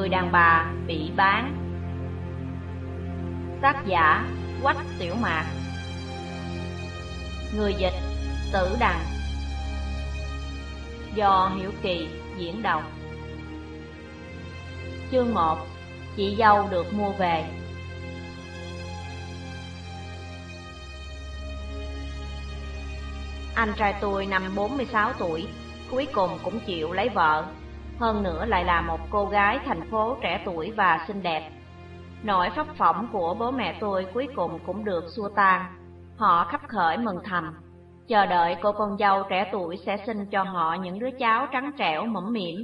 Người đàn bà bị bán. Tác giả Quách Tiểu Mạc. Người dịch Tử Đằng. Do Hiểu Kỳ diễn đọc. Chương 1. Chị dâu được mua về. Anh trai tôi năm 46 tuổi, cuối cùng cũng chịu lấy vợ. Hơn nữa lại là một cô gái thành phố trẻ tuổi và xinh đẹp. Nỗi phấp phỏng của bố mẹ tôi cuối cùng cũng được xua tan. Họ khấp khởi mừng thầm, chờ đợi cô con dâu trẻ tuổi sẽ sinh cho họ những đứa cháu trắng trẻo mõm mĩm.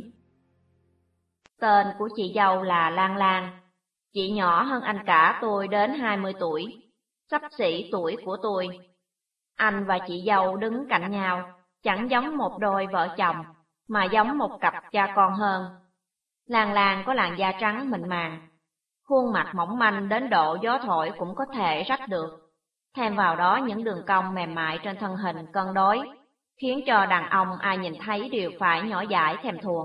Tên của chị dâu là Lan Lan. Chị nhỏ hơn anh cả tôi đến 20 tuổi, xấp xỉ tuổi của tôi. Anh và chị dâu đứng cạnh nhau, chẳng giống một đôi vợ chồng, mà giống một cặp cha con hơn. Lan Lan có làn da trắng mịn màng, khuôn mặt mỏng manh đến độ gió thổi cũng có thể rách được. Thêm vào đó những đường cong mềm mại trên thân hình cân đối, khiến cho đàn ông ai nhìn thấy đều phải nhỏ dãi thèm thuồng.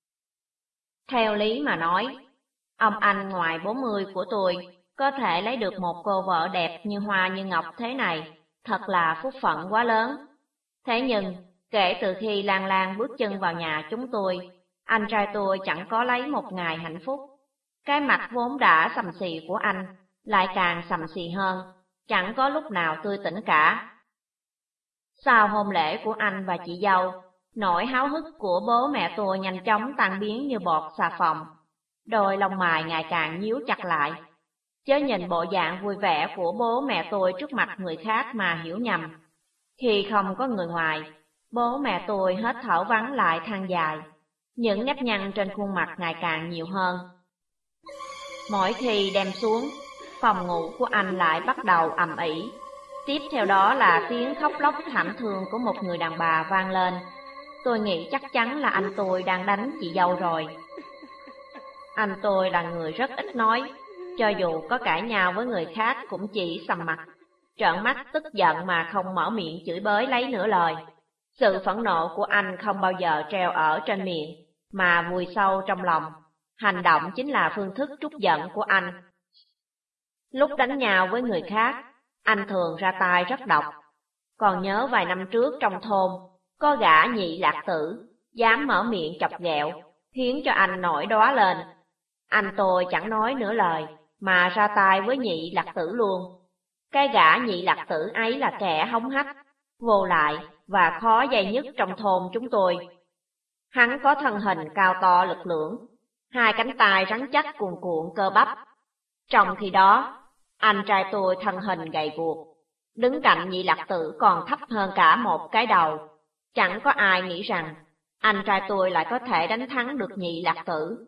Theo lý mà nói, ông anh ngoài 40 của tôi có thể lấy được một cô vợ đẹp như hoa như ngọc thế này, thật là phúc phận quá lớn. Thế nhưng, kể từ khi Lan Lan bước chân vào nhà chúng tôi, anh trai tôi chẳng có lấy một ngày hạnh phúc. Cái mặt vốn đã sầm xì của anh lại càng sầm xì hơn, chẳng có lúc nào tươi tỉnh cả. Sau hôn lễ của anh và chị dâu, nỗi háo hức của bố mẹ tôi nhanh chóng tan biến như bọt xà phòng. Đôi lông mày ngày càng nhíu chặt lại. Chớ nhìn bộ dạng vui vẻ của bố mẹ tôi trước mặt người khác mà hiểu nhầm. Khi không có người ngoài, bố mẹ tôi hết thở vắng lại than dài. Những nếp nhăn trên khuôn mặt ngày càng nhiều hơn. Mỗi khi đem xuống, phòng ngủ của anh lại bắt đầu ầm ĩ. Tiếp theo đó là tiếng khóc lóc thảm thương của một người đàn bà vang lên. Tôi nghĩ chắc chắn là anh tôi đang đánh chị dâu rồi. Anh tôi là người rất ít nói, cho dù có cãi nhau với người khác cũng chỉ sầm mặt, trợn mắt tức giận mà không mở miệng chửi bới lấy nửa lời. Sự phẫn nộ của anh không bao giờ treo ở trên miệng, mà vùi sâu trong lòng. Hành động chính là phương thức trút giận của anh. Lúc đánh nhau với người khác, anh thường ra tay rất độc. Còn nhớ vài năm trước trong thôn, có gã nhị lạc tử, dám mở miệng chọc ghẹo, khiến cho anh nổi đóa lên. Anh tôi chẳng nói nửa lời, mà ra tay với nhị lạc tử luôn. Cái gã nhị lạc tử ấy là kẻ hống hách, vô lại và khó dây nhất trong thôn chúng tôi. Hắn có thân hình cao to lực lưỡng, hai cánh tay rắn chắc cuồn cuộn cơ bắp. Trong khi đó, anh trai tôi thân hình gầy guộc, đứng cạnh nhị lạc tử còn thấp hơn cả một cái đầu. Chẳng có ai nghĩ rằng anh trai tôi lại có thể đánh thắng được nhị lạc tử.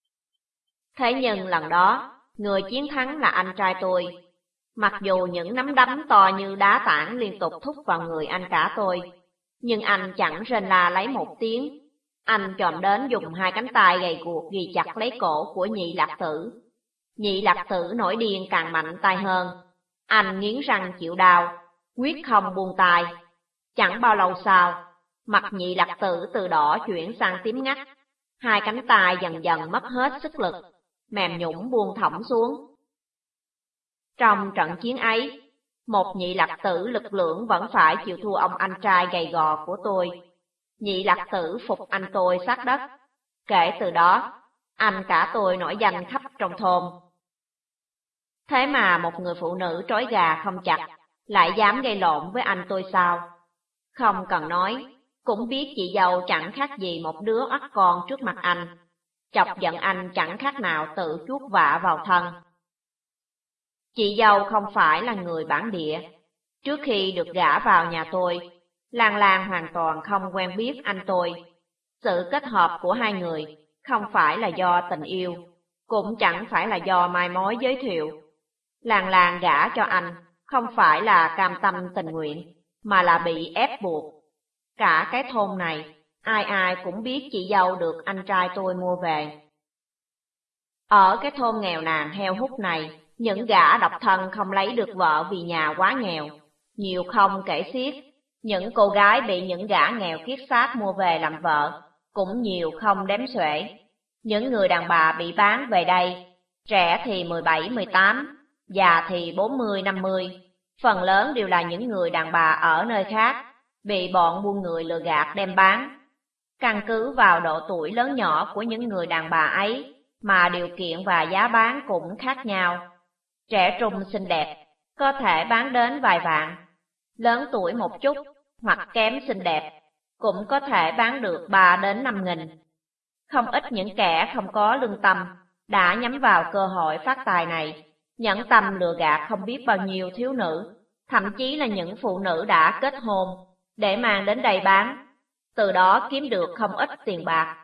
Thế nhưng lần đó, người chiến thắng là anh trai tôi. Mặc dù những nắm đấm to như đá tảng liên tục thúc vào người anh cả tôi, nhưng anh chẳng rên la lấy một tiếng. Anh chồm đến dùng hai cánh tay gầy guộc ghi chặt lấy cổ của nhị lạc tử. Nhị lạc tử nổi điên càng mạnh tay hơn. Anh nghiến răng chịu đau, quyết không buông tay. Chẳng bao lâu sau, mặt nhị lạc tử từ đỏ chuyển sang tím ngắt. Hai cánh tay dần dần mất hết sức lực, mềm nhũn buông thõng xuống. Trong trận chiến ấy, một nhị lạc tử lực lượng vẫn phải chịu thua ông anh trai gầy gò của tôi. Nhị lạc tử phục anh tôi sát đất. Kể từ đó, anh cả tôi nổi danh khắp trong thôn. Thế mà một người phụ nữ trói gà không chặt lại dám gây lộn với anh tôi sao? Không cần nói, cũng biết chị dâu chẳng khác gì một đứa oắt con trước mặt anh. Chọc giận anh chẳng khác nào tự chuốc vạ vào thân. Chị dâu không phải là người bản địa. Trước khi được gả vào nhà tôi, Lan Lan hoàn toàn không quen biết anh tôi. Sự kết hợp của hai người không phải là do tình yêu, cũng chẳng phải là do mai mối giới thiệu. Lan Lan gả cho anh không phải là cam tâm tình nguyện, mà là bị ép buộc. Cả cái thôn này, ai ai cũng biết chị dâu được anh trai tôi mua về. Ở cái thôn nghèo nàn heo hút này, những gã độc thân không lấy được vợ vì nhà quá nghèo, nhiều không kể xiết. Những cô gái bị những gã nghèo kiết xác mua về làm vợ cũng nhiều không đếm xuể. Những người đàn bà bị bán về đây, trẻ thì 17, 18, già thì 40, 50, phần lớn đều là những người đàn bà ở nơi khác, bị bọn buôn người lừa gạt đem bán. Căn cứ vào độ tuổi lớn nhỏ của những người đàn bà ấy mà điều kiện và giá bán cũng khác nhau. Trẻ trung xinh đẹp có thể bán đến vài vạn, lớn tuổi một chút hoặc kém xinh đẹp cũng có thể bán được 3 đến 5 nghìn. Không ít những kẻ không có lương tâm đã nhắm vào cơ hội phát tài này, nhẫn tâm lừa gạt không biết bao nhiêu thiếu nữ, thậm chí là những phụ nữ đã kết hôn, để mang đến đây bán, từ đó kiếm được không ít tiền bạc.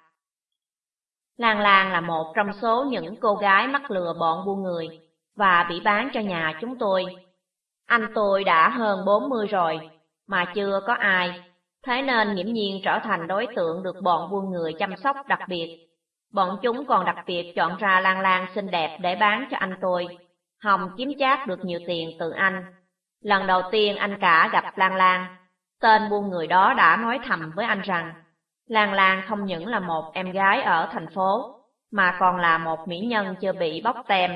Lan Lan là một trong số những cô gái mắc lừa bọn buôn người và bị bán cho nhà chúng tôi. Anh tôi đã hơn 40 rồi mà chưa có ai, thế nên nghiễm nhiên trở thành đối tượng được bọn buôn người chăm sóc đặc biệt. Bọn chúng còn đặc biệt chọn ra Lan Lan xinh đẹp để bán cho anh tôi, hòng kiếm chác được nhiều tiền từ anh. Lần đầu tiên anh cả gặp Lan Lan, tên buôn người đó đã nói thầm với anh rằng Lan Lan không những là một em gái ở thành phố, mà còn là một mỹ nhân chưa bị bóc tem.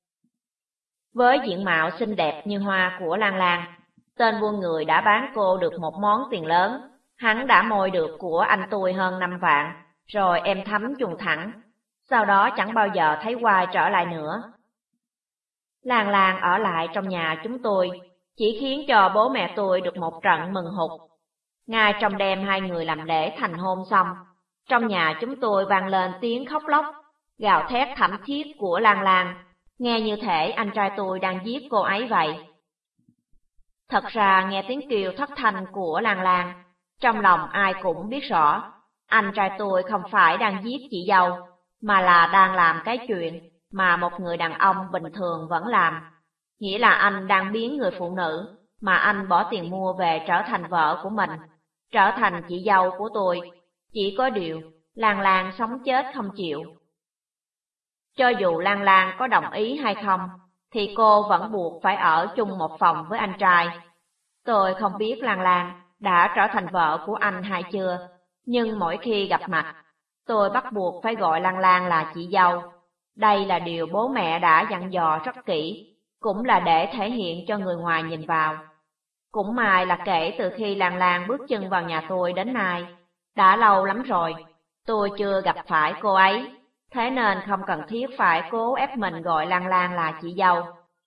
Với diện mạo xinh đẹp như hoa của Lan Lan, tên buôn người đã bán cô được một món tiền lớn. Hắn đã mồi được của anh tôi hơn 5 vạn, rồi em thấm chuồn thẳng, sau đó chẳng bao giờ thấy quay trở lại nữa. Lan Lan ở lại trong nhà chúng tôi, chỉ khiến cho bố mẹ tôi được một trận mừng hụt. Ngay trong đêm hai người làm lễ thành hôn xong, trong nhà chúng tôi vang lên tiếng khóc lóc, gào thét thảm thiết của Lan Lan, nghe như thể anh trai tôi đang giết cô ấy vậy. Thật ra nghe tiếng kêu thất thanh của Lan Lan, trong lòng ai cũng biết rõ, anh trai tôi không phải đang giết chị dâu, mà là đang làm cái chuyện mà một người đàn ông bình thường vẫn làm. Nghĩa là anh đang biến người phụ nữ mà anh bỏ tiền mua về trở thành vợ của mình, trở thành chị dâu của tôi. Chỉ có điều, Lan Lan sống chết không chịu. Cho dù Lan Lan có đồng ý hay không, thì cô vẫn buộc phải ở chung một phòng với anh trai. Tôi không biết Lan Lan đã trở thành vợ của anh hay chưa, nhưng mỗi khi gặp mặt, tôi bắt buộc phải gọi Lan Lan là chị dâu. Đây là điều bố mẹ đã dặn dò rất kỹ, cũng là để thể hiện cho người ngoài nhìn vào. Cũng may là kể từ khi Lan Lan bước chân vào nhà tôi đến nay, đã lâu lắm rồi, tôi chưa gặp phải cô ấy, thế nên không cần thiết phải cố ép mình gọi Lan Lan là chị dâu.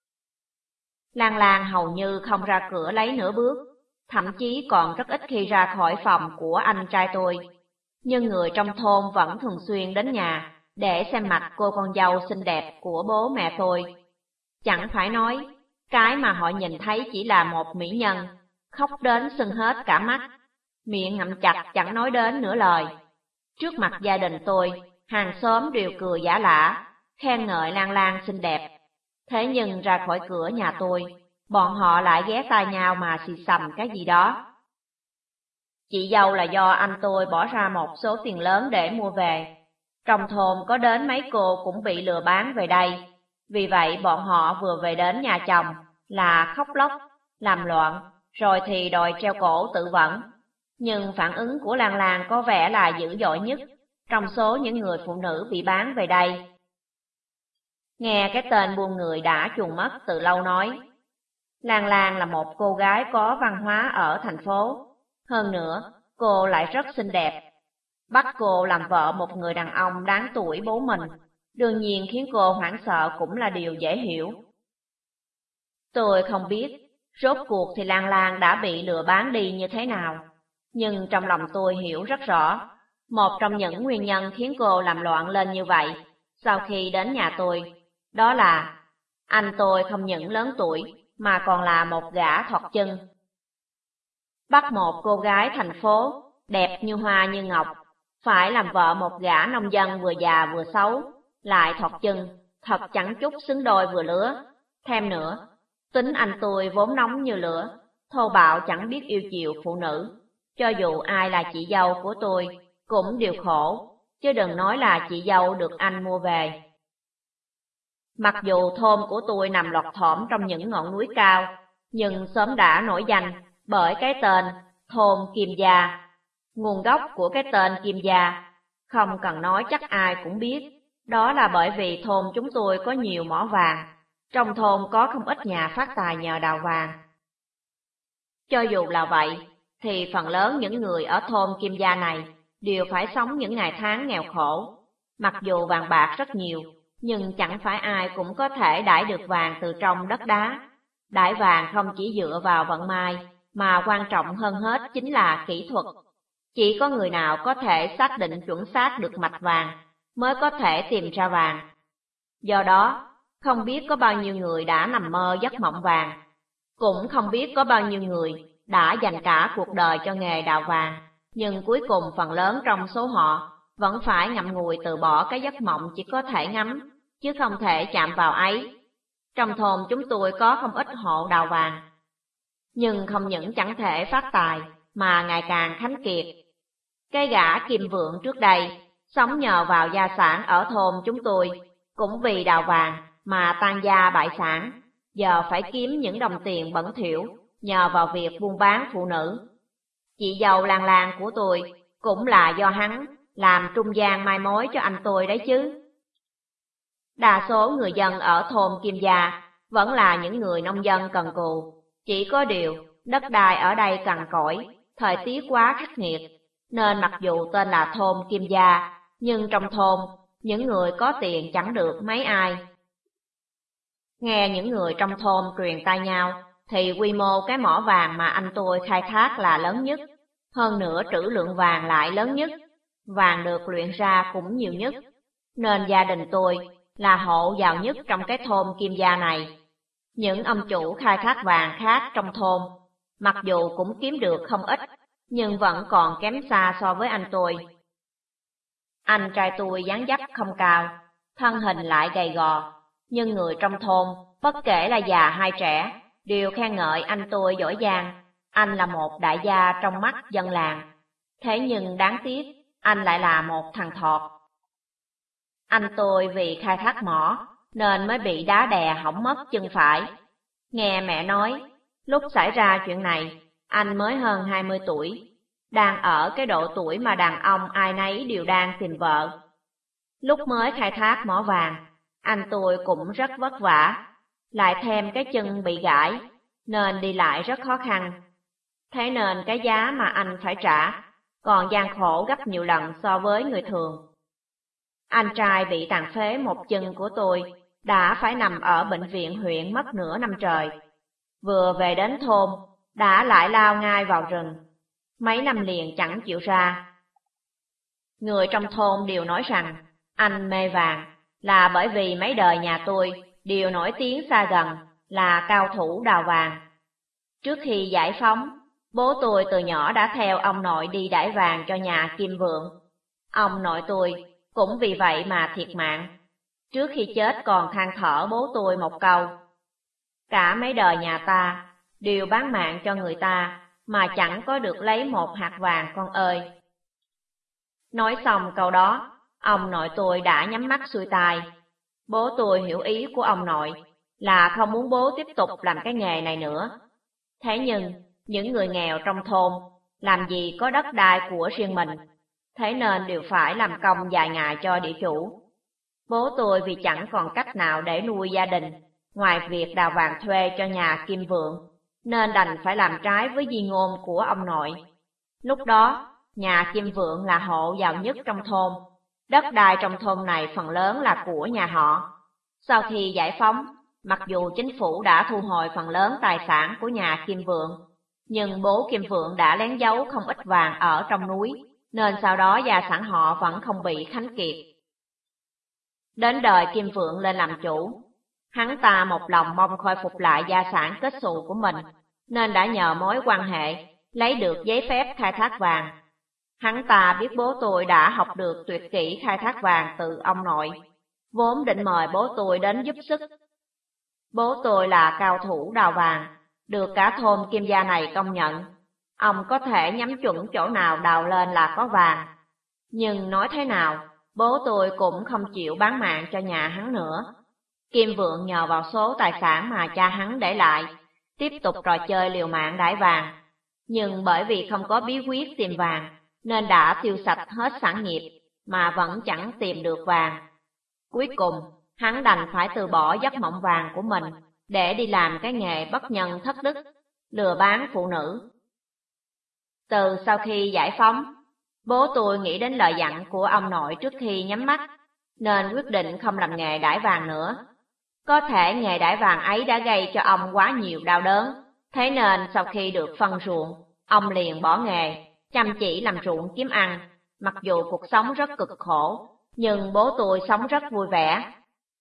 Lan Lan hầu như không ra cửa lấy nửa bước, thậm chí còn rất ít khi ra khỏi phòng của anh trai tôi. Nhưng người trong thôn vẫn thường xuyên đến nhà để xem mặt cô con dâu xinh đẹp của bố mẹ tôi. Chẳng phải nói, cái mà họ nhìn thấy chỉ là một mỹ nhân, khóc đến sưng hết cả mắt, miệng ngậm chặt chẳng nói đến nửa lời. Trước mặt gia đình tôi, hàng xóm đều cười giả lả, khen ngợi Lan Lan xinh đẹp. Thế nhưng ra khỏi cửa nhà tôi, bọn họ lại ghé tai nhau mà xì xầm cái gì đó. Chị dâu là do anh tôi bỏ ra một số tiền lớn để mua về. Trong thôn có đến mấy cô cũng bị lừa bán về đây. Vì vậy bọn họ vừa về đến nhà chồng là khóc lóc, làm loạn, rồi thì đòi treo cổ tự vẫn. Nhưng phản ứng của Lan Lan có vẻ là dữ dội nhất trong số những người phụ nữ bị bán về đây. Nghe cái tên buôn người đã chuồn mất từ lâu nói, Lan Lan là một cô gái có văn hóa ở thành phố. Hơn nữa, cô lại rất xinh đẹp. Bắt cô làm vợ một người đàn ông đáng tuổi bố mình, đương nhiên khiến cô hoảng sợ cũng là điều dễ hiểu. Tôi không biết, rốt cuộc thì Lan Lan đã bị lừa bán đi như thế nào. Nhưng trong lòng tôi hiểu rất rõ, một trong những nguyên nhân khiến cô làm loạn lên như vậy, sau khi đến nhà tôi, đó là anh tôi không những lớn tuổi, mà còn là một gã thọt chân. Bắt một cô gái thành phố, đẹp như hoa như ngọc, phải làm vợ một gã nông dân vừa già vừa xấu, lại thọt chân, thật chẳng chút xứng đôi vừa lứa. Thêm nữa, tính anh tôi vốn nóng như lửa, thô bạo chẳng biết yêu chiều phụ nữ. Cho dù ai là chị dâu của tôi, cũng đều khổ, chứ đừng nói là chị dâu được anh mua về. Mặc dù thôn của tôi nằm lọt thỏm trong những ngọn núi cao, nhưng sớm đã nổi danh bởi cái tên thôn Kim Gia. Nguồn gốc của cái tên Kim Gia Không cần nói chắc ai cũng biết, đó là bởi vì thôn chúng tôi có nhiều mỏ vàng, trong thôn có không ít nhà phát tài nhờ đào vàng. Cho dù là vậy, thì phần lớn những người ở thôn Kim Gia này đều phải sống những ngày tháng nghèo khổ. Mặc dù vàng bạc rất nhiều, nhưng chẳng phải ai cũng có thể đãi được vàng từ trong đất đá. Đãi vàng không chỉ dựa vào vận may, mà quan trọng hơn hết chính là kỹ thuật. Chỉ có người nào có thể xác định chuẩn xác được mạch vàng, mới có thể tìm ra vàng. Do đó, không biết có bao nhiêu người đã nằm mơ giấc mộng vàng, cũng không biết có bao nhiêu người đã dành cả cuộc đời cho nghề đào vàng, nhưng cuối cùng phần lớn trong số họ vẫn phải ngậm ngùi từ bỏ cái giấc mộng chỉ có thể ngắm, chứ không thể chạm vào ấy. Trong thôn chúng tôi có không ít hộ đào vàng, nhưng không những chẳng thể phát tài, mà ngày càng khánh kiệt. Cái gã Kim Vượng trước đây, sống nhờ vào gia sản ở thôn chúng tôi, cũng vì đào vàng mà tan gia bại sản, giờ phải kiếm những đồng tiền bẩn thỉu nhờ vào việc buôn bán phụ nữ. Chị dâu Lan Lan của tôi cũng là do hắn làm trung gian mai mối cho anh tôi đấy chứ. Đa số người dân ở thôn Kim Gia vẫn là những người nông dân cần cù, chỉ có điều đất đai ở đây cằn cỗi, thời tiết quá khắc nghiệt, nên mặc dù tên là thôn Kim Gia, nhưng trong thôn, những người có tiền chẳng được mấy ai. Nghe những người trong thôn truyền tai nhau, thì quy mô cái mỏ vàng mà anh tôi khai thác là lớn nhất, hơn nữa trữ lượng vàng lại lớn nhất, vàng được luyện ra cũng nhiều nhất, nên gia đình tôi là hộ giàu nhất trong cái thôn Kim Gia này. Những ông chủ khai thác vàng khác trong thôn, mặc dù cũng kiếm được không ít, nhưng vẫn còn kém xa so với anh tôi. Anh trai tôi dáng dấp không cao, thân hình lại gầy gò, nhưng người trong thôn, bất kể là già hay trẻ, đều khen ngợi anh tôi giỏi giang. Anh là một đại gia trong mắt dân làng. Thế nhưng đáng tiếc, anh lại là một thằng thọt. Anh tôi vì khai thác mỏ, nên mới bị đá đè hỏng mất chân phải. Nghe mẹ nói, lúc xảy ra chuyện này, anh mới hơn 20 tuổi, đang ở cái độ tuổi mà đàn ông ai nấy đều đang tìm vợ. Lúc mới khai thác mỏ vàng, anh tôi cũng rất vất vả, lại thêm cái chân bị gãi, nên đi lại rất khó khăn. Thế nên cái giá mà anh phải trả còn gian khổ gấp nhiều lần so với người thường. Anh trai bị tàn phế một chân của tôi đã phải nằm ở bệnh viện huyện mất nửa năm trời. Vừa về đến thôn, đã lại lao ngay vào rừng. Mấy năm liền chẳng chịu ra. Người trong thôn đều nói rằng anh mê vàng là bởi vì mấy đời nhà tôi đều nổi tiếng xa gần là cao thủ đào vàng. Trước khi giải phóng, bố tôi từ nhỏ đã theo ông nội đi đãi vàng cho nhà Kim Vượng. Ông nội tôi cũng vì vậy mà thiệt mạng. Trước khi chết còn than thở bố tôi một câu: cả mấy đời nhà ta đều bán mạng cho người ta, mà chẳng có được lấy một hạt vàng con ơi. Nói xong câu đó, ông nội tôi đã nhắm mắt xuôi tai. Bố tôi hiểu ý của ông nội là không muốn bố tiếp tục làm cái nghề này nữa. Thế nhưng, những người nghèo trong thôn làm gì có đất đai của riêng mình, thế nên đều phải làm công dài ngày cho địa chủ. Bố tôi vì chẳng còn cách nào để nuôi gia đình, ngoài việc đào vàng thuê cho nhà Kim Vượng, nên đành phải làm trái với di ngôn của ông nội. Lúc đó, nhà Kim Vượng là hộ giàu nhất trong thôn. Đất đai trong thôn này phần lớn là của nhà họ. Sau khi giải phóng, mặc dù chính phủ đã thu hồi phần lớn tài sản của nhà Kim Vượng, nhưng bố Kim Vượng đã lén giấu không ít vàng ở trong núi, nên sau đó gia sản họ vẫn không bị khánh kiệt. Đến đời Kim Vượng lên làm chủ, hắn ta một lòng mong khôi phục lại gia sản kết xù của mình, nên đã nhờ mối quan hệ lấy được giấy phép khai thác vàng. Hắn ta biết bố tôi đã học được tuyệt kỹ khai thác vàng từ ông nội, vốn định mời bố tôi đến giúp sức. Bố tôi là cao thủ đào vàng, được cả thôn Kim Gia này công nhận. Ông có thể nhắm chuẩn chỗ nào đào lên là có vàng. Nhưng nói thế nào, bố tôi cũng không chịu bán mạng cho nhà hắn nữa. Kim Vượng nhờ vào số tài sản mà cha hắn để lại, tiếp tục trò chơi liều mạng đãi vàng. Nhưng bởi vì không có bí quyết tìm vàng, nên đã tiêu sạch hết sản nghiệp, mà vẫn chẳng tìm được vàng. Cuối cùng, hắn đành phải từ bỏ giấc mộng vàng của mình để đi làm cái nghề bất nhân thất đức, lừa bán phụ nữ. Từ sau khi giải phóng, bố tôi nghĩ đến lời dặn của ông nội trước khi nhắm mắt, nên quyết định không làm nghề đãi vàng nữa. Có thể nghề đãi vàng ấy đã gây cho ông quá nhiều đau đớn, thế nên sau khi được phân ruộng, ông liền bỏ nghề, chăm chỉ làm ruộng kiếm ăn. Mặc dù cuộc sống rất cực khổ, nhưng bố tôi sống rất vui vẻ.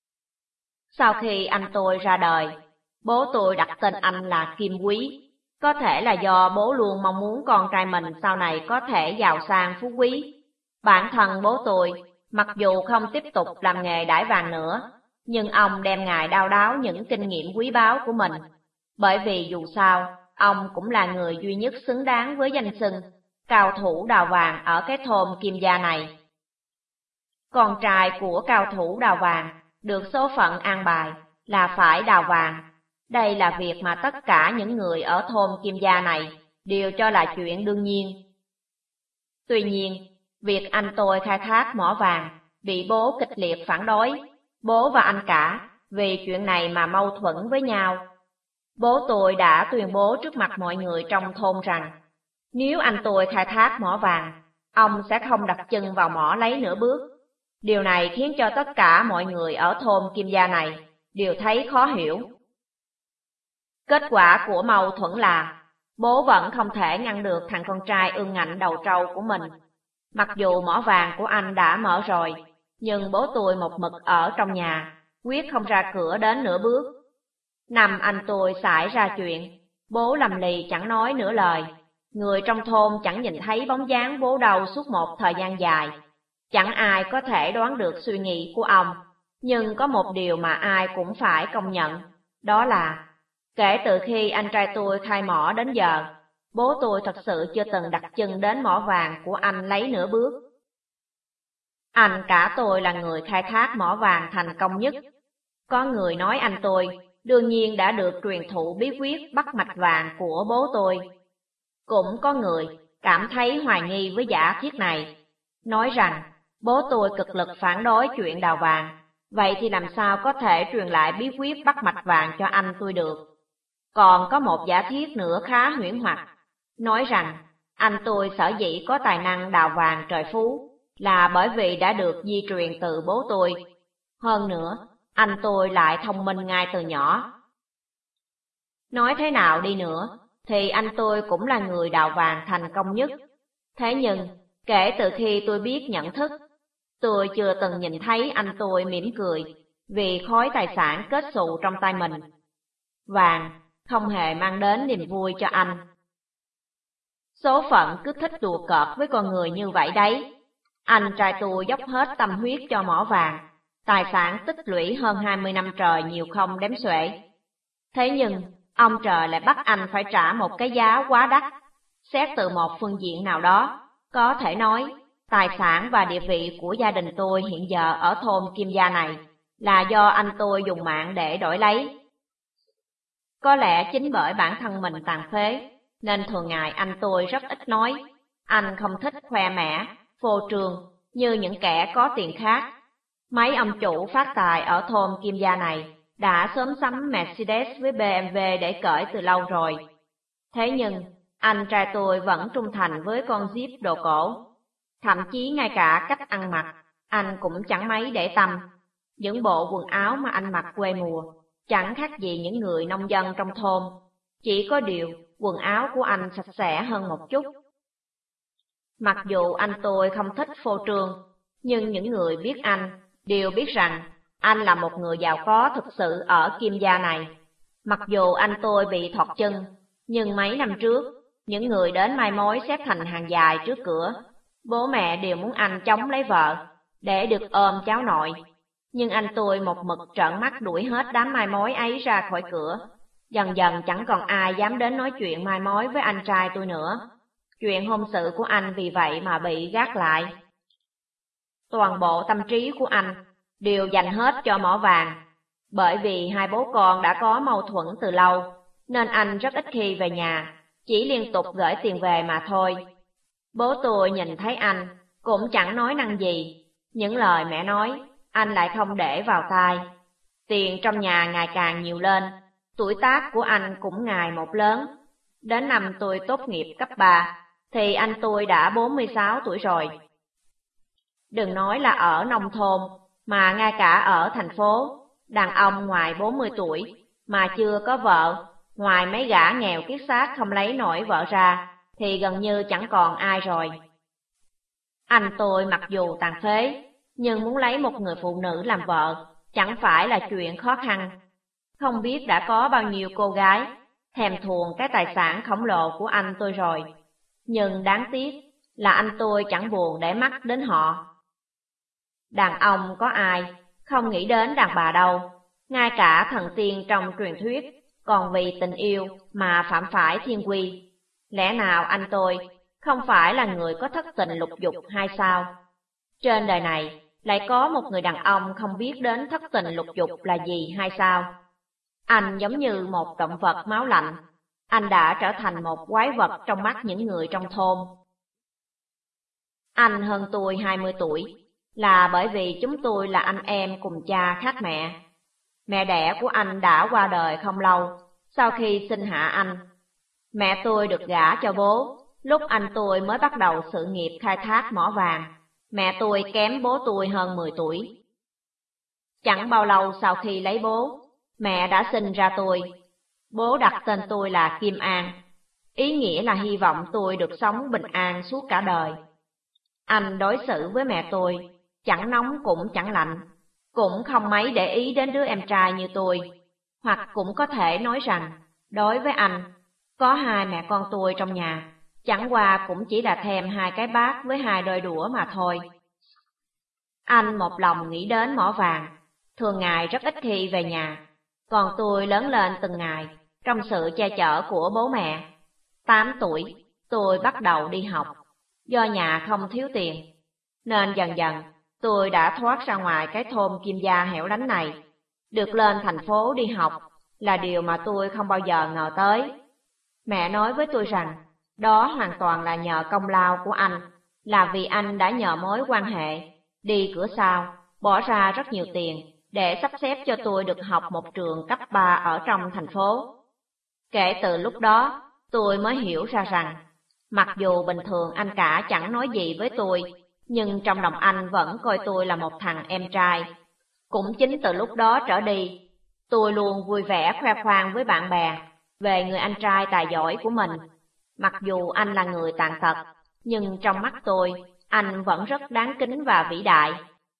Sau khi anh tôi ra đời, bố tôi đặt tên anh là Kim Quý. Có thể là do bố luôn mong muốn con trai mình sau này có thể giàu sang phú quý. Bản thân bố tôi, mặc dù không tiếp tục làm nghề đãi vàng nữa, nhưng ông đem ngài đau đáu những kinh nghiệm quý báu của mình. Bởi vì dù sao, ông cũng là người duy nhất xứng đáng với danh xưng cao thủ đào vàng ở cái thôn Kim Gia này. Con trai của cao thủ đào vàng được số phận an bài là phải đào vàng. Đây là việc mà tất cả những người ở thôn Kim Gia này đều cho là chuyện đương nhiên. Tuy nhiên, việc anh tôi khai thác mỏ vàng bị bố kịch liệt phản đối. Bố và anh cả vì chuyện này mà mâu thuẫn với nhau. Bố tôi đã tuyên bố trước mặt mọi người trong thôn rằng nếu anh tôi khai thác mỏ vàng, ông sẽ không đặt chân vào mỏ lấy nửa bước. Điều này khiến cho tất cả mọi người ở thôn Kim Gia này đều thấy khó hiểu. Kết quả của mâu thuẫn là bố vẫn không thể ngăn được thằng con trai ương ngạnh đầu trâu của mình. Mặc dù mỏ vàng của anh đã mở rồi, nhưng bố tôi một mực ở trong nhà, quyết không ra cửa đến nửa bước. Năm anh tôi xảy ra chuyện, bố lầm lì chẳng nói nửa lời. Người trong thôn chẳng nhìn thấy bóng dáng bố đâu suốt một thời gian dài. Chẳng ai có thể đoán được suy nghĩ của ông. Nhưng có một điều mà ai cũng phải công nhận, đó là kể từ khi anh trai tôi khai mỏ đến giờ, bố tôi thật sự chưa từng đặt chân đến mỏ vàng của anh lấy nửa bước. Anh cả tôi là người khai thác mỏ vàng thành công nhất. Có người nói anh tôi đương nhiên đã được truyền thụ bí quyết bắt mạch vàng của bố tôi. Cũng có người cảm thấy hoài nghi với giả thiết này, nói rằng bố tôi cực lực phản đối chuyện đào vàng, vậy thì làm sao có thể truyền lại bí quyết bắt mạch vàng cho anh tôi được. Còn có một giả thiết nữa khá huyễn hoặc, nói rằng anh tôi sở dĩ có tài năng đào vàng trời phú là bởi vì đã được di truyền từ bố tôi. Hơn nữa, anh tôi lại thông minh ngay từ nhỏ. Nói thế nào đi nữa, thì anh tôi cũng là người đào vàng thành công nhất. Thế nhưng, kể từ khi tôi biết nhận thức, tôi chưa từng nhìn thấy anh tôi mỉm cười vì khối tài sản kết xù trong tay mình. Vàng không hề mang đến niềm vui cho anh. Số phận cứ thích đùa cợt với con người như vậy đấy. Anh trai tôi dốc hết tâm huyết cho mỏ vàng, tài sản tích lũy hơn 20 năm trời nhiều không đếm xuể. Thế nhưng, ông trời lại bắt anh phải trả một cái giá quá đắt. Xét từ một phương diện nào đó, có thể nói, tài sản và địa vị của gia đình tôi hiện giờ ở thôn Kim Gia này là do anh tôi dùng mạng để đổi lấy. Có lẽ chính bởi bản thân mình tàn phế, nên thường ngày anh tôi rất ít nói. Anh không thích khoe mẽ, phô trương như những kẻ có tiền khác. Mấy ông chủ phát tài ở thôn Kim Gia này đã sớm sắm Mercedes với BMW để cởi từ lâu rồi. Thế nhưng, anh trai tôi vẫn trung thành với con Jeep đồ cổ. Thậm chí ngay cả cách ăn mặc, anh cũng chẳng mấy để tâm. Những bộ quần áo mà anh mặc quê mùa chẳng khác gì những người nông dân trong thôn. Chỉ có điều, quần áo của anh sạch sẽ hơn một chút. Mặc dù anh tôi không thích phô trương, nhưng những người biết anh đều biết rằng anh là một người giàu có thực sự ở Kim Gia này. Mặc dù anh tôi bị thọt chân, nhưng mấy năm trước, những người đến mai mối xếp thành hàng dài trước cửa. Bố mẹ đều muốn anh chống lấy vợ, để được ôm cháu nội. Nhưng anh tôi một mực trợn mắt đuổi hết đám mai mối ấy ra khỏi cửa. Dần dần chẳng còn ai dám đến nói chuyện mai mối với anh trai tôi nữa. Chuyện hôn sự của anh vì vậy mà bị gác lại. Toàn bộ tâm trí của anh đều dành hết cho mỏ vàng. Bởi vì hai bố con đã có mâu thuẫn từ lâu, nên anh rất ít khi về nhà, chỉ liên tục gửi tiền về mà thôi. Bố tôi nhìn thấy anh, cũng chẳng nói năng gì, Những lời mẹ nói, anh lại không để vào tai. Tiền trong nhà ngày càng nhiều lên, tuổi tác của anh cũng ngày một lớn. Đến năm tôi tốt nghiệp cấp 3, thì anh tôi đã 46 tuổi rồi. Đừng nói là ở nông thôn, mà ngay cả ở thành phố, đàn ông ngoài 40 tuổi mà chưa có vợ, ngoài mấy gã nghèo kiết xác không lấy nổi vợ ra, thì gần như chẳng còn ai rồi. Anh tôi mặc dù tàn phế, nhưng muốn lấy một người phụ nữ làm vợ chẳng phải là chuyện khó khăn. Không biết đã có bao nhiêu cô gái thèm thuồng cái tài sản khổng lồ của anh tôi rồi, nhưng đáng tiếc là anh tôi chẳng buồn để mắt đến họ. Đàn ông có ai không nghĩ đến đàn bà đâu, ngay cả thần tiên trong truyền thuyết còn vì tình yêu mà phạm phải thiên quy. Lẽ nào anh tôi không phải là người có thất tình lục dục hay sao? Trên đời này lại có một người đàn ông không biết đến thất tình lục dục là gì hay sao? Anh giống như một động vật máu lạnh, anh đã trở thành một quái vật trong mắt những người trong thôn. Anh hơn tôi 20 tuổi, là bởi vì chúng tôi là anh em cùng cha khác mẹ. Mẹ đẻ của anh đã qua đời không lâu sau khi sinh hạ anh. Mẹ tôi được gả cho bố lúc anh tôi mới bắt đầu sự nghiệp khai thác mỏ vàng. Mẹ tôi kém bố tôi hơn 10 tuổi. Chẳng bao lâu sau khi lấy bố, mẹ đã sinh ra tôi. Bố đặt tên tôi là Kim An, ý nghĩa là hy vọng tôi được sống bình an suốt cả đời. Anh đối xử với mẹ tôi chẳng nóng cũng chẳng lạnh, cũng không mấy để ý đến đứa em trai như tôi. Hoặc cũng có thể nói rằng, đối với anh, có hai mẹ con tôi trong nhà, chẳng qua cũng chỉ là thèm hai cái bát với hai đôi đũa mà thôi. Anh một lòng nghĩ đến mỏ vàng, thường ngày rất ít khi về nhà, còn tôi lớn lên từng ngày trong sự che chở của bố mẹ. 8 tuổi, tôi bắt đầu đi học. Do nhà không thiếu tiền, nên dần dần tôi đã thoát ra ngoài cái thôn Kim Gia hẻo lánh này. Được lên thành phố đi học là điều mà tôi không bao giờ ngờ tới. Mẹ nói với tôi rằng, đó hoàn toàn là nhờ công lao của anh, là vì anh đã nhờ mối quan hệ, đi cửa sau, bỏ ra rất nhiều tiền để sắp xếp cho tôi được học một trường cấp 3 ở trong thành phố. Kể từ lúc đó, tôi mới hiểu ra rằng, mặc dù bình thường anh cả chẳng nói gì với tôi, nhưng trong lòng anh vẫn coi tôi là một thằng em trai. Cũng chính từ lúc đó trở đi, tôi luôn vui vẻ khoe khoang với bạn bè về người anh trai tài giỏi của mình. Mặc dù anh là người tàn tật, nhưng trong mắt tôi, anh vẫn rất đáng kính và vĩ đại.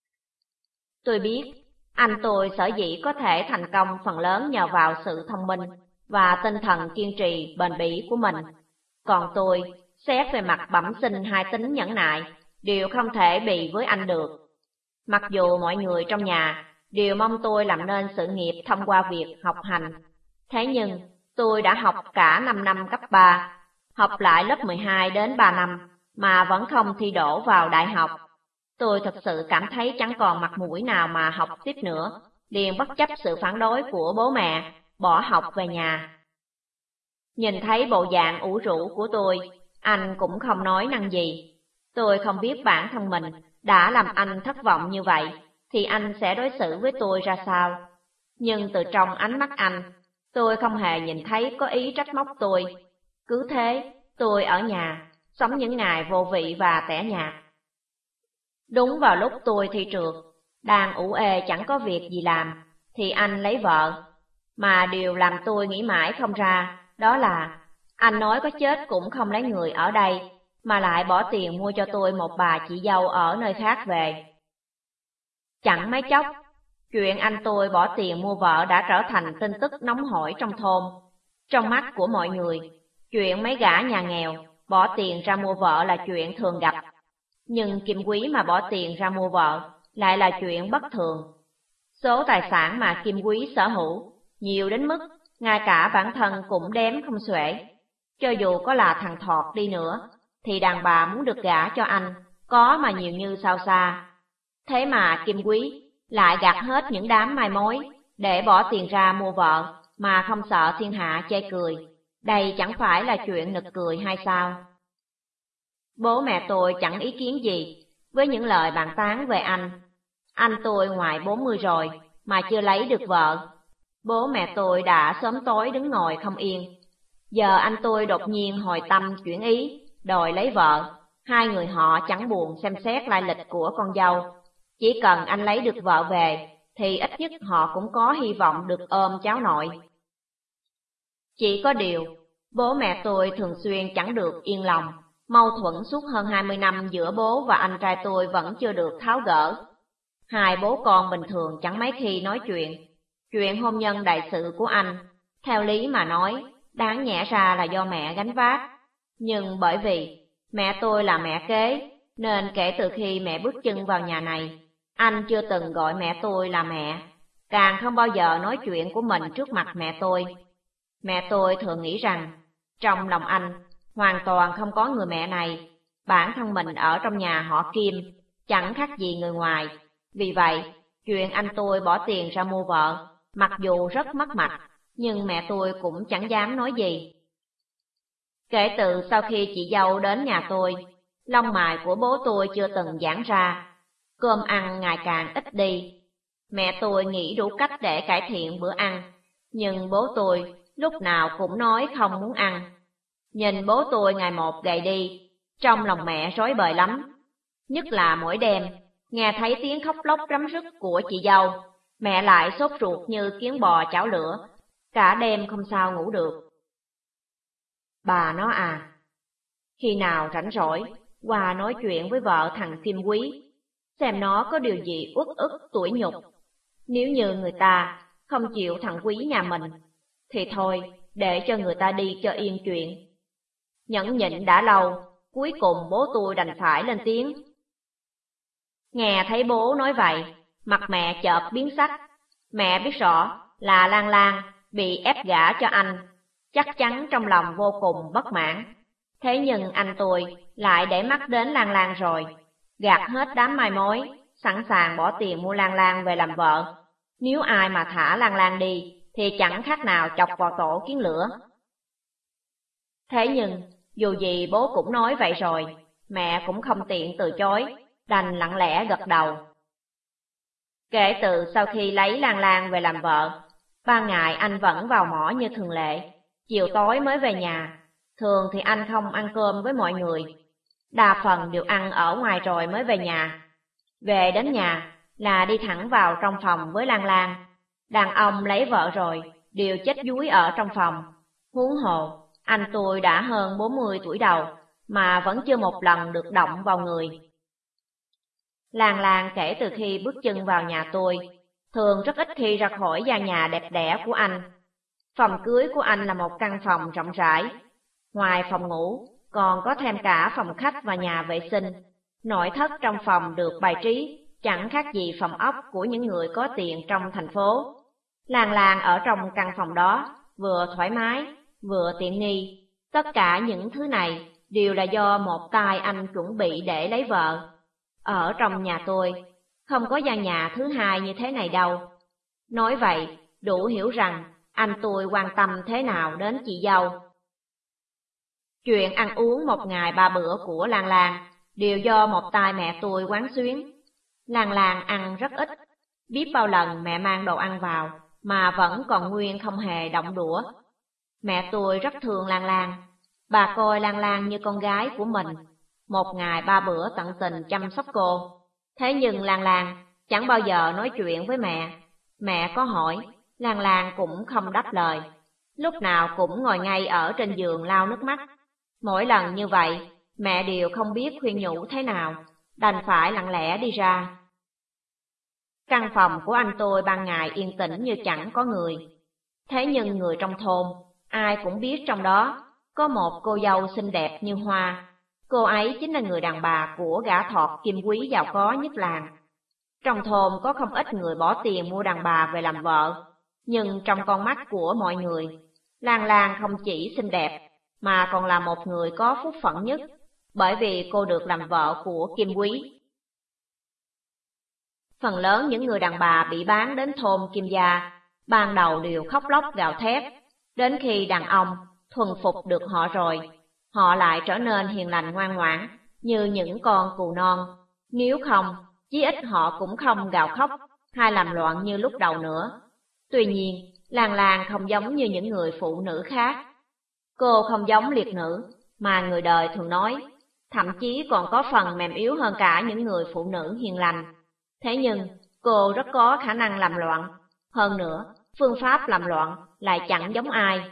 Tôi biết, anh tôi sở dĩ có thể thành công phần lớn nhờ vào sự thông minh và tinh thần kiên trì bền bỉ của mình. Còn tôi, xét về mặt bẩm sinh hai tính nhẫn nại, đều không thể bì với anh được. Mặc dù mọi người trong nhà đều mong tôi làm nên sự nghiệp thông qua việc học hành, thế nhưng tôi đã học cả 5 năm cấp 3, học lại lớp 12 đến 3 năm mà vẫn không thi đỗ vào đại học. Tôi thật sự cảm thấy chẳng còn mặt mũi nào mà học tiếp nữa, liền bất chấp sự phản đối của bố mẹ, bỏ học về nhà. Nhìn thấy bộ dạng ủ rũ của tôi, anh cũng không nói năng gì. Tôi không biết bản thân mình đã làm anh thất vọng như vậy, thì anh sẽ đối xử với tôi ra sao. Nhưng từ trong ánh mắt anh, tôi không hề nhìn thấy có ý trách móc tôi. Cứ thế, tôi ở nhà, sống những ngày vô vị và tẻ nhạt. Đúng vào lúc tôi thi trượt, đang ủ ê chẳng có việc gì làm, thì anh lấy vợ. Mà điều làm tôi nghĩ mãi không ra, đó là anh nói có chết cũng không lấy người ở đây, mà lại bỏ tiền mua cho tôi một bà chị dâu ở nơi khác về. Chẳng mấy chốc, chuyện anh tôi bỏ tiền mua vợ đã trở thành tin tức nóng hổi trong thôn. Trong mắt của mọi người, chuyện mấy gã nhà nghèo bỏ tiền ra mua vợ là chuyện thường gặp. Nhưng Kim Quý mà bỏ tiền ra mua vợ lại là chuyện bất thường. Số tài sản mà Kim Quý sở hữu nhiều đến mức ngay cả bản thân cũng đếm không xuể. Cho dù có là thằng thọt đi nữa, thì đàn bà muốn được gả cho anh, có mà nhiều như sao xa. Thế mà Kim Quý lại gạt hết những đám mai mối, để bỏ tiền ra mua vợ, mà không sợ thiên hạ chê cười. Đây chẳng phải là chuyện nực cười hay sao? Bố mẹ tôi chẳng ý kiến gì, với những lời bàn tán về anh. Anh tôi ngoài 40 rồi mà chưa lấy được vợ. Bố mẹ tôi đã sớm tối đứng ngồi không yên. Giờ anh tôi đột nhiên hồi tâm chuyển ý, đòi lấy vợ. Hai người họ chẳng buồn xem xét lai lịch của con dâu. Chỉ cần anh lấy được vợ về, thì ít nhất họ cũng có hy vọng được ôm cháu nội. Chỉ có điều, bố mẹ tôi thường xuyên chẳng được yên lòng. Mâu thuẫn suốt hơn 20 năm giữa bố và anh trai tôi vẫn chưa được tháo gỡ. Hai bố con bình thường chẳng mấy khi nói chuyện. Chuyện hôn nhân đại sự của anh, theo lý mà nói, đáng nhẽ ra là do mẹ gánh vác. Nhưng bởi vì mẹ tôi là mẹ kế, nên kể từ khi mẹ bước chân vào nhà này, anh chưa từng gọi mẹ tôi là mẹ, càng không bao giờ nói chuyện của mình trước mặt mẹ tôi. Mẹ tôi thường nghĩ rằng, trong lòng anh, hoàn toàn không có người mẹ này, bản thân mình ở trong nhà họ Kim, chẳng khác gì người ngoài. Vì vậy, chuyện anh tôi bỏ tiền ra mua vợ, mặc dù rất mất mặt, nhưng mẹ tôi cũng chẳng dám nói gì. Kể từ sau khi chị dâu đến nhà tôi, lông mày của bố tôi chưa từng giãn ra, cơm ăn ngày càng ít đi. Mẹ tôi nghĩ đủ cách để cải thiện bữa ăn, nhưng bố tôi lúc nào cũng nói không muốn ăn. Nhìn bố tôi ngày một gầy đi, trong lòng mẹ rối bời lắm. Nhất là mỗi đêm, nghe thấy tiếng khóc lóc rắm rứt của chị dâu, mẹ lại sốt ruột như kiến bò chảo lửa, cả đêm không sao ngủ được. Bà nó à, khi nào rảnh rỗi, qua nói chuyện với vợ thằng Kim Quý, xem nó có điều gì uất ức tủi nhục. Nếu như người ta không chịu thằng Quý nhà mình, thì thôi, để cho người ta đi cho yên chuyện. Nhẫn nhịn đã lâu, cuối cùng bố tôi đành phải lên tiếng. Nghe thấy bố nói vậy, mặt mẹ chợt biến sắc. Mẹ biết rõ là Lan Lan bị ép gả cho anh, chắc chắn trong lòng vô cùng bất mãn. Thế nhưng anh tôi lại để mắt đến Lan Lan rồi, gạt hết đám mai mối, sẵn sàng bỏ tiền mua Lan Lan về làm vợ. Nếu ai mà thả Lan Lan đi, thì chẳng khác nào chọc vào tổ kiến lửa. Thế nhưng, dù gì bố cũng nói vậy rồi, mẹ cũng không tiện từ chối, đành lặng lẽ gật đầu. Kể từ sau khi lấy Lan Lan về làm vợ, ban ngày anh vẫn vào mỏ như thường lệ, chiều tối mới về nhà. Thường thì anh không ăn cơm với mọi người, đa phần đều ăn ở ngoài rồi mới về nhà. Về đến nhà là đi thẳng vào trong phòng với Lan Lan. Đàn ông lấy vợ rồi, đều chết đuối ở trong phòng. Huống hồ, anh tôi đã hơn 40 tuổi đầu, mà vẫn chưa một lần được động vào người. Lan Lan kể từ khi bước chân vào nhà tôi, thường rất ít khi ra khỏi gian nhà đẹp đẽ của anh. Phòng cưới của anh là một căn phòng rộng rãi. Ngoài phòng ngủ, còn có thêm cả phòng khách và nhà vệ sinh. Nội thất trong phòng được bày trí, chẳng khác gì phòng ốc của những người có tiền trong thành phố. Lan Lan ở trong căn phòng đó, vừa thoải mái, vừa tiện nghi. Tất cả những thứ này đều là do một tay anh chuẩn bị để lấy vợ. Ở trong nhà tôi, không có gian nhà thứ hai như thế này đâu. Nói vậy, đủ hiểu rằng anh tôi quan tâm thế nào đến chị dâu. Chuyện ăn uống một ngày 3 bữa của Lan Lan đều do một tay mẹ tôi quán xuyến. Lan Lan ăn rất ít, biết bao lần mẹ mang đồ ăn vào mà vẫn còn nguyên không hề động đũa. Mẹ tôi rất thương Lan Lan, bà coi Lan Lan như con gái của mình, một ngày 3 bữa tận tình chăm sóc cô. Thế nhưng Lan Lan chẳng bao giờ nói chuyện với mẹ. Mẹ có hỏi, Lan Lan cũng không đáp lời, lúc nào cũng ngồi ngay ở trên giường lau nước mắt. Mỗi lần như vậy, mẹ đều không biết khuyên nhủ thế nào, đành phải lặng lẽ đi ra. Căn phòng của anh tôi ban ngày yên tĩnh như chẳng có người. Thế nhưng người trong thôn, ai cũng biết trong đó có một cô dâu xinh đẹp như hoa. Cô ấy chính là người đàn bà của gã thọt Kim Quý giàu có nhất làng. Trong thôn có không ít người bỏ tiền mua đàn bà về làm vợ, nhưng trong con mắt của mọi người, Lan Lan không chỉ xinh đẹp, mà còn là một người có phúc phận nhất, bởi vì cô được làm vợ của Kim Quý. Phần lớn những người đàn bà bị bán đến thôn Kim Gia, ban đầu đều khóc lóc gào thét, đến khi đàn ông thuần phục được họ rồi, họ lại trở nên hiền lành ngoan ngoãn, như những con cừu non, Nếu không, chí ít họ cũng không gào khóc hay làm loạn như lúc đầu nữa. Tuy nhiên, Lan Lan không giống như những người phụ nữ khác. Cô không giống liệt nữ mà người đời thường nói, thậm chí còn có phần mềm yếu hơn cả những người phụ nữ hiền lành. Thế nhưng, cô rất có khả năng làm loạn. Hơn nữa, phương pháp làm loạn lại chẳng giống ai.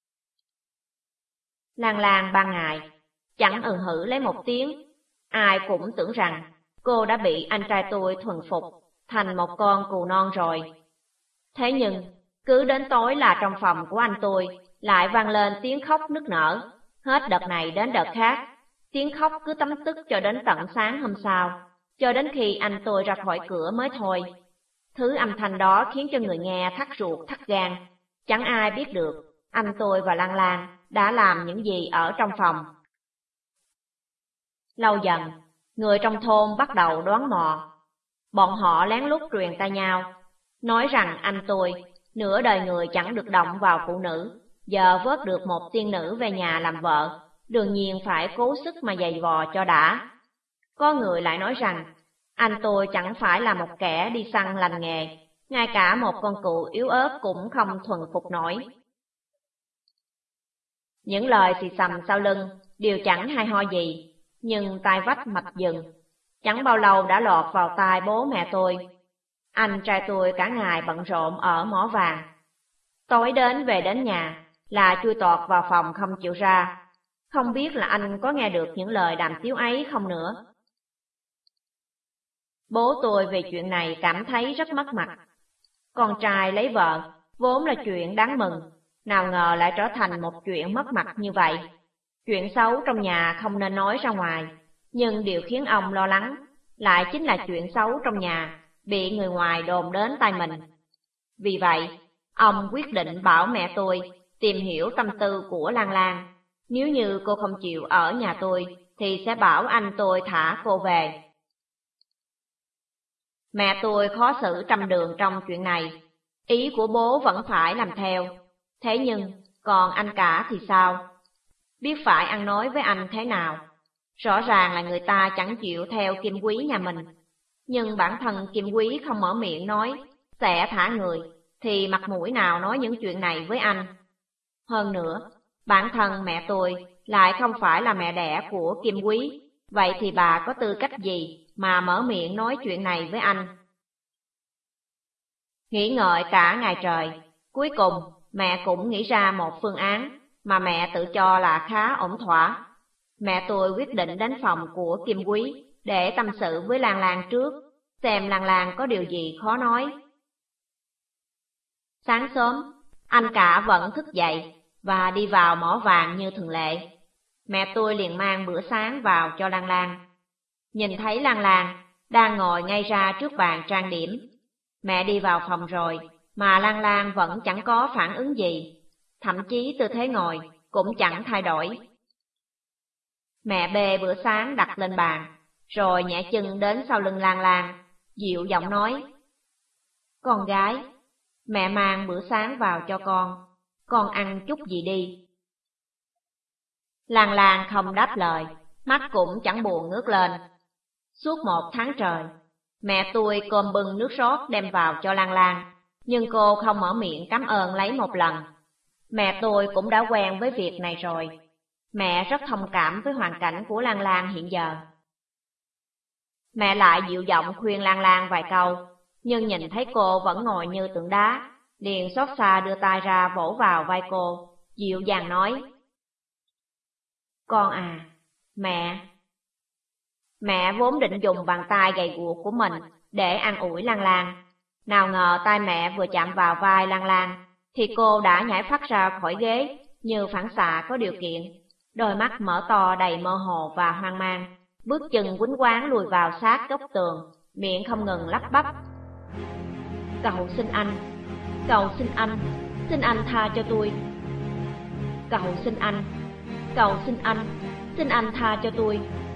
Lan Lan ban ngày, chẳng hử lấy một tiếng. Ai cũng tưởng rằng cô đã bị anh trai tôi thuần phục thành một con cừu non rồi. Thế nhưng, cứ đến tối là trong phòng của anh tôi lại vang lên tiếng khóc nức nở. Hết đợt này đến đợt khác, tiếng khóc cứ tấm tức cho đến tận sáng hôm sau, cho đến khi anh tôi ra khỏi cửa mới thôi. Thứ âm thanh đó khiến cho người nghe thắt ruột thắt gan. Chẳng ai biết được anh tôi và Lan Lan đã làm những gì ở trong phòng. Lâu dần, người trong thôn bắt đầu đoán mò. Bọn họ lén lút truyền tai nhau, nói rằng anh tôi, nửa đời người chẳng được động vào phụ nữ, giờ vớt được một tiên nữ về nhà làm vợ, đương nhiên phải cố sức mà giày vò cho đã. Có người lại nói rằng, anh tôi chẳng phải là một kẻ đi săn lành nghề, ngay cả một con cừu yếu ớt cũng không thuần phục nổi. Những lời xì xầm sau lưng đều chẳng hay ho gì, nhưng tai vách mạch dừng, chẳng bao lâu đã lọt vào tai bố mẹ tôi. Anh trai tôi cả ngày bận rộn ở mỏ vàng. Tối đến về đến nhà là chui tọt vào phòng không chịu ra. Không biết là anh có nghe được những lời đàm tiếu ấy không nữa. Bố tôi về chuyện này cảm thấy rất mất mặt. Con trai lấy vợ vốn là chuyện đáng mừng, nào ngờ lại trở thành một chuyện mất mặt như vậy. Chuyện xấu trong nhà không nên nói ra ngoài, nhưng điều khiến ông lo lắng lại chính là chuyện xấu trong nhà bị người ngoài đồn đến tai mình. Vì vậy, ông quyết định bảo mẹ tôi tìm hiểu tâm tư của Lan Lan. Nếu như cô không chịu ở nhà tôi, thì sẽ bảo anh tôi thả cô về. Mẹ tôi khó xử trăm đường trong chuyện này. Ý của bố vẫn phải làm theo. Thế nhưng, còn anh cả thì sao? Biết phải ăn nói với anh thế nào? Rõ ràng là người ta chẳng chịu theo Kim Quý nhà mình. Nhưng bản thân Kim Quý không mở miệng nói sẽ thả người, thì mặt mũi nào nói những chuyện này với anh. Hơn nữa, bản thân mẹ tôi lại không phải là mẹ đẻ của Kim Quý, vậy thì bà có tư cách gì mà mở miệng nói chuyện này với anh? Nghĩ ngợi cả ngày trời, cuối cùng mẹ cũng nghĩ ra một phương án mà mẹ tự cho là khá ổn thỏa. Mẹ tôi quyết định đến phòng của Kim Quý để tâm sự với Lan Lan trước, xem Lan Lan có điều gì khó nói. Sáng sớm, anh cả vẫn thức dậy và đi vào mỏ vàng như thường lệ. Mẹ tôi liền mang bữa sáng vào cho Lan Lan. Nhìn thấy Lan Lan đang ngồi ngay ra trước bàn trang điểm. Mẹ đi vào phòng rồi mà Lan Lan vẫn chẳng có phản ứng gì, thậm chí tư thế ngồi cũng chẳng thay đổi. Mẹ bê bữa sáng đặt lên bàn, rồi nhẹ chân đến sau lưng Lan Lan, dịu giọng nói: "Con gái, mẹ mang bữa sáng vào cho con ăn chút gì đi." Lan Lan không đáp lời, mắt cũng chẳng buồn ngước lên. Suốt 1 tháng trời, mẹ tôi cơm bưng nước sốt đem vào cho Lan Lan, nhưng cô không mở miệng cảm ơn lấy một lần. Mẹ tôi cũng đã quen với việc này rồi. Mẹ rất thông cảm với hoàn cảnh của Lan Lan hiện giờ. Mẹ lại dịu giọng khuyên Lan Lan vài câu, nhưng nhìn thấy cô vẫn ngồi như tượng đá, liền xót xa đưa tay ra vỗ vào vai cô, dịu dàng nói: "Con à, Mẹ vốn định dùng bàn tay gầy guộc của mình để an ủi Lan Lan. Nào ngờ tay mẹ vừa chạm vào vai Lan Lan, thì cô đã nhảy phắt ra khỏi ghế như phản xạ có điều kiện. Đôi mắt mở to đầy mơ hồ và hoang mang, bước chân quýnh quáng lùi vào sát góc tường, miệng không ngừng lắp bắp: "Cầu xin anh, xin anh tha cho tôi. Cầu xin anh, xin anh tha cho tôi."